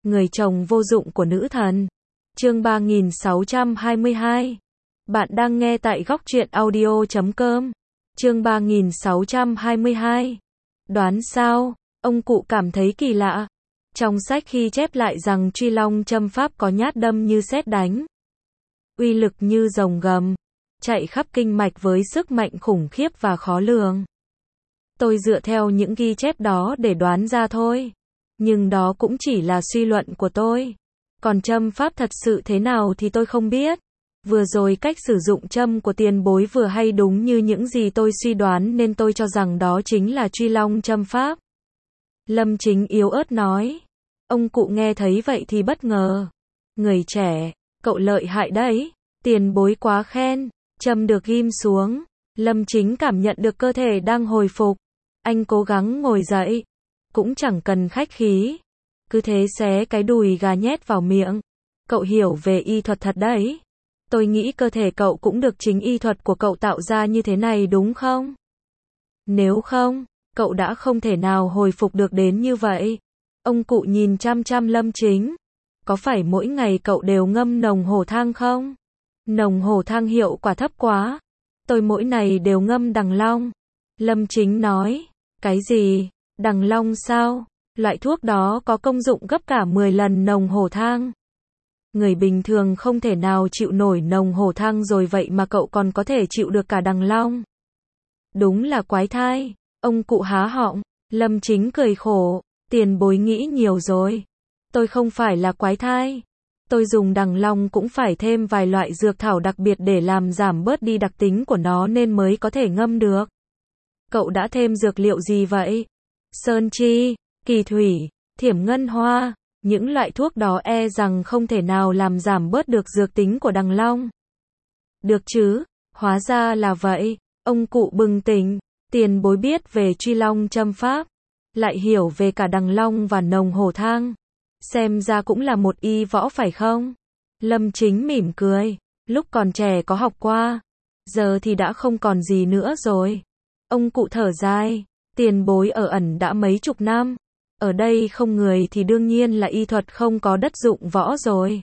Người chồng vô dụng của nữ thần. Chương 3622. Bạn đang nghe tại góc truyện audio.com. Chương 3622. Đoán sao? Ông cụ cảm thấy kỳ lạ. Trong sách khi chép lại rằng Truy Long châm pháp có nhát đâm như sét đánh, uy lực như rồng gầm, chạy khắp kinh mạch với sức mạnh khủng khiếp và khó lường. Tôi dựa theo những ghi chép đó để đoán ra thôi. Nhưng đó cũng chỉ là suy luận của tôi. Còn châm pháp thật sự thế nào thì tôi không biết. Vừa rồi cách sử dụng châm của tiền bối vừa hay đúng như những gì tôi suy đoán nên tôi cho rằng đó chính là Truy Long châm pháp. Lâm Chính yếu ớt nói. Ông cụ nghe thấy vậy thì bất ngờ. Người trẻ, cậu lợi hại đấy. Tiền bối quá khen. Châm được ghim xuống. Lâm Chính cảm nhận được cơ thể đang hồi phục. Anh cố gắng ngồi dậy. Cũng chẳng cần khách khí. Cứ thế xé cái đùi gà nhét vào miệng. Cậu hiểu về y thuật thật đấy. Tôi nghĩ cơ thể cậu cũng được chính y thuật của cậu tạo ra như thế này đúng không? Nếu không, cậu đã không thể nào hồi phục được đến như vậy. Ông cụ nhìn chăm chăm Lâm Chính. Có phải mỗi ngày cậu đều ngâm nồng hổ thang không? Nồng hổ thang hiệu quả thấp quá. Tôi mỗi ngày đều ngâm đằng long. Lâm Chính nói. Cái gì? Đằng long sao? Loại thuốc đó có công dụng gấp cả 10 lần nồng hổ thang. Người bình thường không thể nào chịu nổi nồng hổ thang rồi vậy mà cậu còn có thể chịu được cả đằng long. Đúng là quái thai. Ông cụ há họng. Lâm Chính cười khổ. Tiền bối nghĩ nhiều rồi. Tôi không phải là quái thai. Tôi dùng đằng long cũng phải thêm vài loại dược thảo đặc biệt để làm giảm bớt đi đặc tính của nó nên mới có thể ngâm được. Cậu đã thêm dược liệu gì vậy? Sơn chi, kỳ thủy, thiểm ngân hoa. Những loại thuốc đó e rằng không thể nào làm giảm bớt được dược tính của đằng long. Được chứ, hóa ra là vậy. Ông cụ bừng tỉnh. Tiền bối biết về Truy Long châm pháp, lại hiểu về cả đằng long và nồng hổ thang. Xem ra cũng là một y võ phải không? Lâm Chính mỉm cười. Lúc còn trẻ có học qua. Giờ thì đã không còn gì nữa rồi. Ông cụ thở dài. Tiền bối ở ẩn đã mấy chục năm. Ở đây không người thì đương nhiên là y thuật không có đất dụng võ rồi.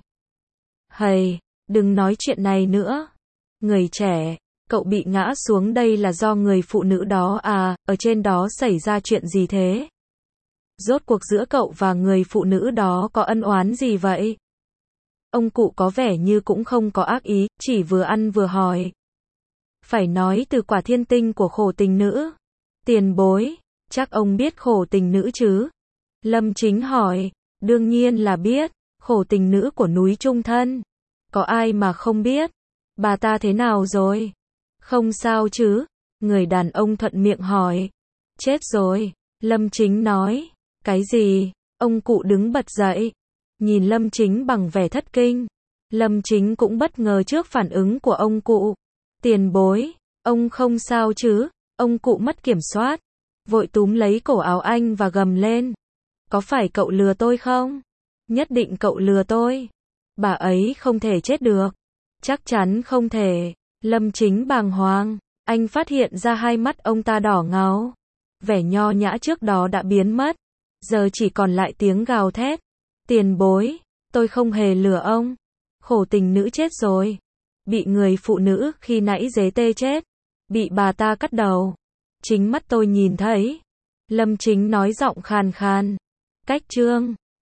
Hầy, đừng nói chuyện này nữa. Người trẻ, cậu bị ngã xuống đây là do người phụ nữ đó à, ở trên đó xảy ra chuyện gì thế? Rốt cuộc giữa cậu và người phụ nữ đó có ân oán gì vậy? Ông cụ có vẻ như cũng không có ác ý, chỉ vừa ăn vừa hỏi. Phải nói từ quả thiên tinh của khổ tình nữ. Tiền bối, chắc ông biết khổ tình nữ chứ? Lâm Chính hỏi. Đương nhiên là biết, khổ tình nữ của núi Trung Thân. Có ai mà không biết? Bà ta thế nào rồi? Không sao chứ? Người đàn ông thuận miệng hỏi. Chết rồi. Lâm Chính nói. Cái gì? Ông cụ đứng bật dậy. Nhìn Lâm Chính bằng vẻ thất kinh. Lâm Chính cũng bất ngờ trước phản ứng của ông cụ. Tiền bối, ông không sao chứ? Ông cụ mất kiểm soát. Vội túm lấy cổ áo anh và gầm lên. Có phải cậu lừa tôi không? Nhất định cậu lừa tôi. Bà ấy không thể chết được. Chắc chắn không thể. Lâm Chính bàng hoàng. Anh phát hiện ra hai mắt ông ta đỏ ngầu. Vẻ nho nhã trước đó đã biến mất. Giờ chỉ còn lại tiếng gào thét. Tiền bối, tôi không hề lừa ông. Khổ tình nữ chết rồi. Bị người phụ nữ khi nãy dế tê chết. Bị bà ta cắt đầu. Chính mắt tôi nhìn thấy. Lâm Chính nói giọng khàn khàn. Cách chương.